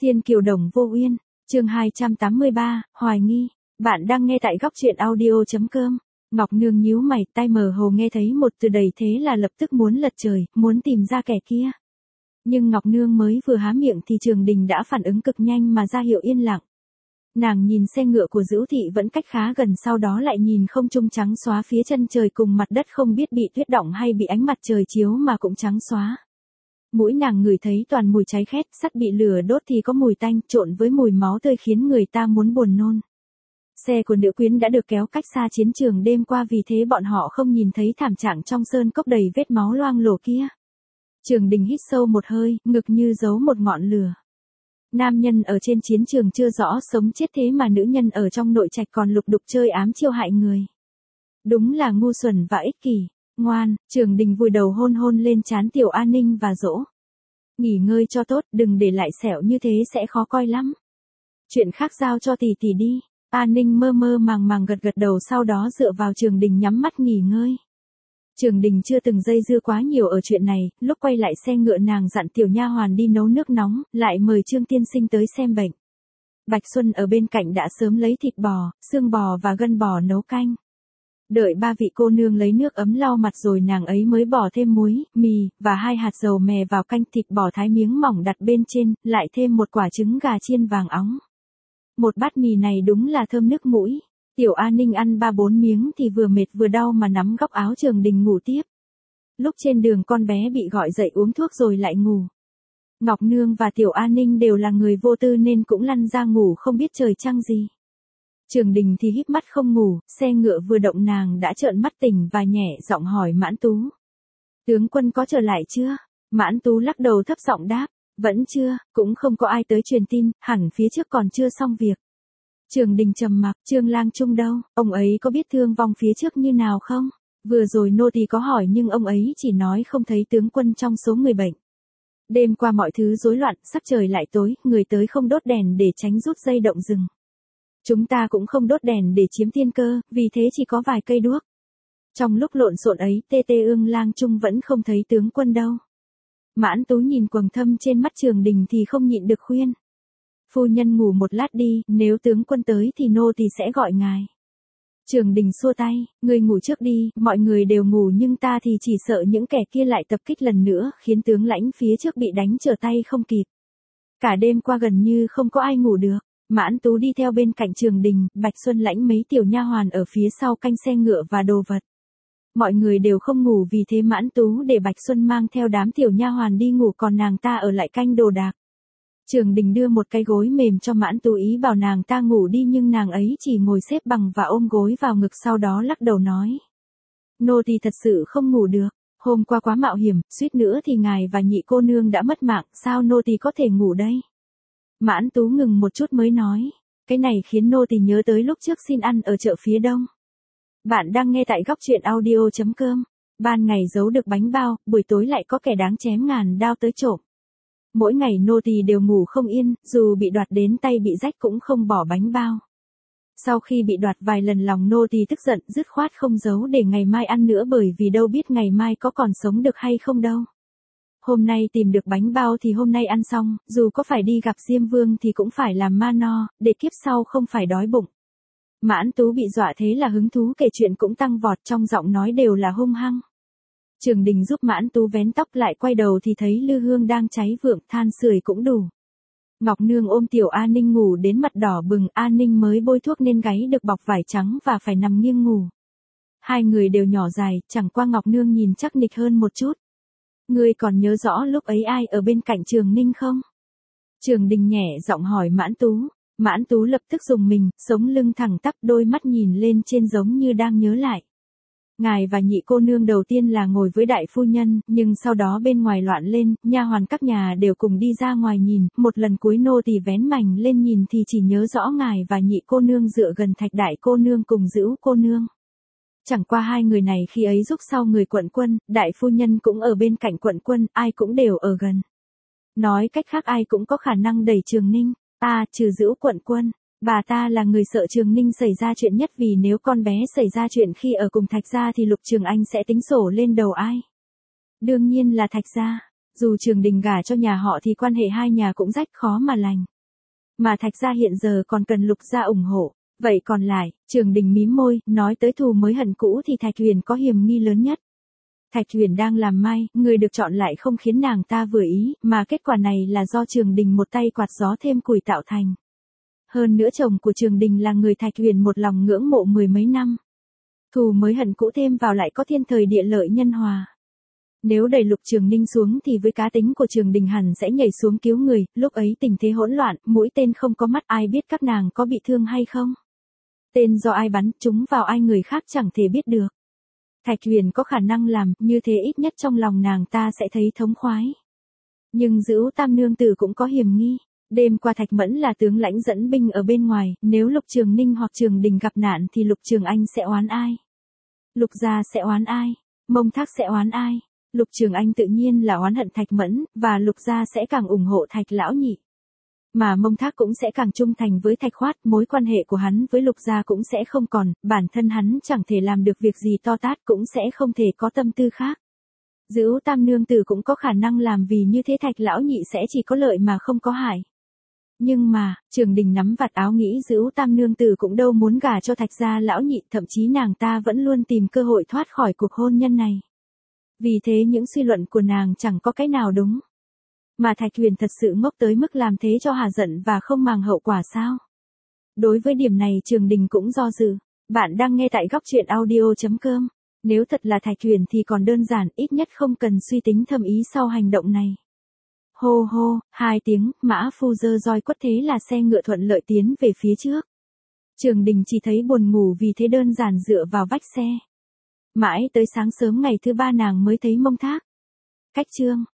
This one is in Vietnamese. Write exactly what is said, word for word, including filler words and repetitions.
Thiên Kiều Đồng Vô Uyên, chương hai trăm tám mươi ba, Hoài Nghi. Bạn đang nghe tại góc truyện audio.com. Ngọc Nương nhíu mày, tai mờ hồ nghe thấy một từ đầy thế là lập tức muốn lật trời, muốn tìm ra kẻ kia. Nhưng Ngọc Nương mới vừa há miệng thì Trường Đình đã phản ứng cực nhanh mà ra hiệu yên lặng. Nàng nhìn xe ngựa của Dữu Thị vẫn cách khá gần, sau đó lại nhìn không trung trắng xóa phía chân trời cùng mặt đất không biết bị tuyết đọng hay bị ánh mặt trời chiếu mà cũng trắng xóa. Mũi nàng ngửi thấy toàn mùi cháy khét, sắt bị lửa đốt thì có mùi tanh trộn với mùi máu tươi khiến người ta muốn buồn nôn. Xe của nữ quyến đã được kéo cách xa chiến trường đêm qua, vì thế bọn họ không nhìn thấy thảm trạng trong sơn cốc đầy vết máu loang lổ kia. Trường Đình hít sâu một hơi, ngực như giấu một ngọn lửa. Nam nhân ở trên chiến trường chưa rõ sống chết, thế mà nữ nhân ở trong nội trạch còn lục đục chơi ám chiêu hại người. Đúng là ngu xuẩn và ích kỷ. Ngoan, Trường Đình vùi đầu hôn hôn lên trán Tiểu A Ninh và dỗ. Nghỉ ngơi cho tốt, đừng để lại sẹo như thế sẽ khó coi lắm. Chuyện khác giao cho tỷ tỷ đi. A Ninh mơ mơ màng màng gật gật đầu, sau đó dựa vào Trường Đình nhắm mắt nghỉ ngơi. Trường Đình chưa từng dây dưa quá nhiều ở chuyện này, lúc quay lại xe ngựa nàng dặn tiểu nha hoàn đi nấu nước nóng, lại mời Trương tiên sinh tới xem bệnh. Bạch Xuân ở bên cạnh đã sớm lấy thịt bò, xương bò và gân bò nấu canh. Đợi ba vị cô nương lấy nước ấm lau mặt rồi nàng ấy mới bỏ thêm muối, mì, và hai hạt dầu mè vào canh. Thịt bò thái miếng mỏng đặt bên trên, lại thêm một quả trứng gà chiên vàng óng. Một bát mì này đúng là thơm nước mũi. Tiểu A Ninh ăn ba bốn miếng thì vừa mệt vừa đau mà nắm góc áo Trường Đình ngủ tiếp. Lúc trên đường con bé bị gọi dậy uống thuốc rồi lại ngủ. Ngọc Nương và Tiểu A Ninh đều là người vô tư nên cũng lăn ra ngủ không biết trời trăng gì. Trường Đình thì híp mắt không ngủ, xe ngựa vừa động nàng đã trợn mắt tỉnh và nhẹ giọng hỏi Mãn Tú. Tướng quân có trở lại chưa? Mãn Tú lắc đầu thấp giọng đáp, vẫn chưa, cũng không có ai tới truyền tin, hẳn phía trước còn chưa xong việc. Trường Đình trầm mặc, Trương Lang Trung đâu, ông ấy có biết thương vong phía trước như nào không? Vừa rồi nô tỳ có hỏi nhưng ông ấy chỉ nói không thấy tướng quân trong số người bệnh. Đêm qua mọi thứ rối loạn, sắp trời lại tối, người tới không đốt đèn để tránh rút dây động rừng. Chúng ta cũng không đốt đèn để chiếm tiên cơ, vì thế chỉ có vài cây đuốc. Trong lúc lộn xộn ấy, Tê Tê Ương Lang Trung vẫn không thấy tướng quân đâu. Mãn Tú nhìn quầng thâm trên mắt Trường Đình thì không nhịn được khuyên. Phu nhân ngủ một lát đi, nếu tướng quân tới thì nô tỳ sẽ gọi ngài. Trường Đình xua tay, người ngủ trước đi, mọi người đều ngủ nhưng ta thì chỉ sợ những kẻ kia lại tập kích lần nữa, khiến tướng lãnh phía trước bị đánh trở tay không kịp. Cả đêm qua gần như không có ai ngủ được. Mãn Tú đi theo bên cạnh Trường Đình, Bạch Xuân lãnh mấy tiểu nha hoàn ở phía sau canh xe ngựa và đồ vật. Mọi người đều không ngủ, vì thế Mãn Tú để Bạch Xuân mang theo đám tiểu nha hoàn đi ngủ, còn nàng ta ở lại canh đồ đạc. Trường Đình đưa một cái gối mềm cho Mãn Tú, ý bảo nàng ta ngủ đi, nhưng nàng ấy chỉ ngồi xếp bằng và ôm gối vào ngực, sau đó lắc đầu nói. Nô tỳ thật sự không ngủ được, hôm qua quá mạo hiểm, suýt nữa thì ngài và nhị cô nương đã mất mạng, sao nô tỳ có thể ngủ đây? Mãn Tú ngừng một chút mới nói, cái này khiến nô tỳ nhớ tới lúc trước xin ăn ở chợ phía đông. Bạn đang nghe tại góc truyện audio.com. Ban ngày giấu được bánh bao, buổi tối lại có kẻ đáng chém ngàn đao tới trộm. Mỗi ngày nô tỳ đều ngủ không yên, dù bị đoạt đến tay bị rách cũng không bỏ bánh bao. Sau khi bị đoạt vài lần lòng nô tỳ tức giận, dứt khoát không giấu để ngày mai ăn nữa, bởi vì đâu biết ngày mai có còn sống được hay không đâu. Hôm nay tìm được bánh bao thì hôm nay ăn xong, dù có phải đi gặp Diêm Vương thì cũng phải làm ma no, để kiếp sau không phải đói bụng. Mãn Tú bị dọa thế là hứng thú kể chuyện cũng tăng vọt, trong giọng nói đều là hung hăng. Trường Đình giúp Mãn Tú vén tóc lại, quay đầu thì thấy lư hương đang cháy vượng, than sưởi cũng đủ. Ngọc Nương ôm Tiểu A Ninh ngủ đến mặt đỏ bừng, A Ninh mới bôi thuốc nên gáy được bọc vải trắng và phải nằm nghiêng ngủ. Hai người đều nhỏ dài, chẳng qua Ngọc Nương nhìn chắc nịch hơn một chút. Ngươi còn nhớ rõ lúc ấy ai ở bên cạnh Trường Ninh không? Trường Đình nhẹ giọng hỏi Mãn Tú. Mãn Tú lập tức rùng mình, sống lưng thẳng tắp, đôi mắt nhìn lên trên giống như đang nhớ lại. Ngài và nhị cô nương đầu tiên là ngồi với đại phu nhân, nhưng sau đó bên ngoài loạn lên, nha hoàn các nhà đều cùng đi ra ngoài nhìn, một lần cuối nô tỳ vén mành lên nhìn thì chỉ nhớ rõ ngài và nhị cô nương dựa gần Thạch đại cô nương cùng Dữu cô nương. Chẳng qua hai người này khi ấy giúp sau người quận quân, đại phu nhân cũng ở bên cạnh quận quân, ai cũng đều ở gần. Nói cách khác ai cũng có khả năng đẩy Trường Ninh, ta trừ Dữu quận quân. Bà ta là người sợ Trường Ninh xảy ra chuyện nhất, vì nếu con bé xảy ra chuyện khi ở cùng Thạch gia thì Lục Trường Anh sẽ tính sổ lên đầu ai? Đương nhiên là Thạch gia. Dù Trường Đình gả cho nhà họ thì quan hệ hai nhà cũng rách khó mà lành. Mà Thạch gia hiện giờ còn cần Lục gia ủng hộ. Vậy còn lại, Trường Đình mím môi, nói tới thù mới hận cũ thì Thạch Huyền có hiểm nghi lớn nhất. Thạch Huyền đang làm mai, người được chọn lại không khiến nàng ta vừa ý, mà kết quả này là do Trường Đình một tay quạt gió thêm củi tạo thành. Hơn nữa chồng của Trường Đình là người Thạch Huyền một lòng ngưỡng mộ mười mấy năm. Thù mới hận cũ thêm vào lại có thiên thời địa lợi nhân hòa. Nếu đẩy Lục Trường Ninh xuống thì với cá tính của Trường Đình hẳn sẽ nhảy xuống cứu người, lúc ấy tình thế hỗn loạn, mũi tên không có mắt ai biết các nàng có bị thương hay không. Tên do ai bắn, trúng vào ai người khác chẳng thể biết được. Thạch Huyền có khả năng làm, như thế ít nhất trong lòng nàng ta sẽ thấy thống khoái. Nhưng Dữu Tam nương tử cũng có hiểm nghi. Đêm qua Thạch Mẫn là tướng lãnh dẫn binh ở bên ngoài, nếu Lục Trường Ninh hoặc Trường Đình gặp nạn thì Lục Trường Anh sẽ oán ai? Lục gia sẽ oán ai? Mông Thác sẽ oán ai? Lục Trường Anh tự nhiên là oán hận Thạch Mẫn, và Lục gia sẽ càng ủng hộ Thạch lão nhị. Mà Mông Thác cũng sẽ càng trung thành với Thạch Khoát, mối quan hệ của hắn với Lục gia cũng sẽ không còn, bản thân hắn chẳng thể làm được việc gì to tát cũng sẽ không thể có tâm tư khác. Dữu Tam nương tử cũng có khả năng làm vì như thế Thạch lão nhị sẽ chỉ có lợi mà không có hại. Nhưng mà, Trường Đình nắm vạt áo nghĩ Dữu Tam nương tử cũng đâu muốn gả cho Thạch gia lão nhị, thậm chí nàng ta vẫn luôn tìm cơ hội thoát khỏi cuộc hôn nhân này. Vì thế những suy luận của nàng chẳng có cái nào đúng. Mà Thạch Huyền thật sự ngốc tới mức làm thế cho hà giận và không màng hậu quả sao? Đối với điểm này Trường Đình cũng do dự. Bạn đang nghe tại góc truyện audio chấm com. Nếu thật là Thạch Huyền thì còn đơn giản, ít nhất không cần suy tính thâm ý sau hành động này. Hô hô, hai tiếng, mã phu giơ roi quất thế là xe ngựa thuận lợi tiến về phía trước. Trường Đình chỉ thấy buồn ngủ vì thế đơn giản dựa vào vách xe. Mãi tới sáng sớm ngày thứ ba nàng mới thấy Mông Thác. Cách chương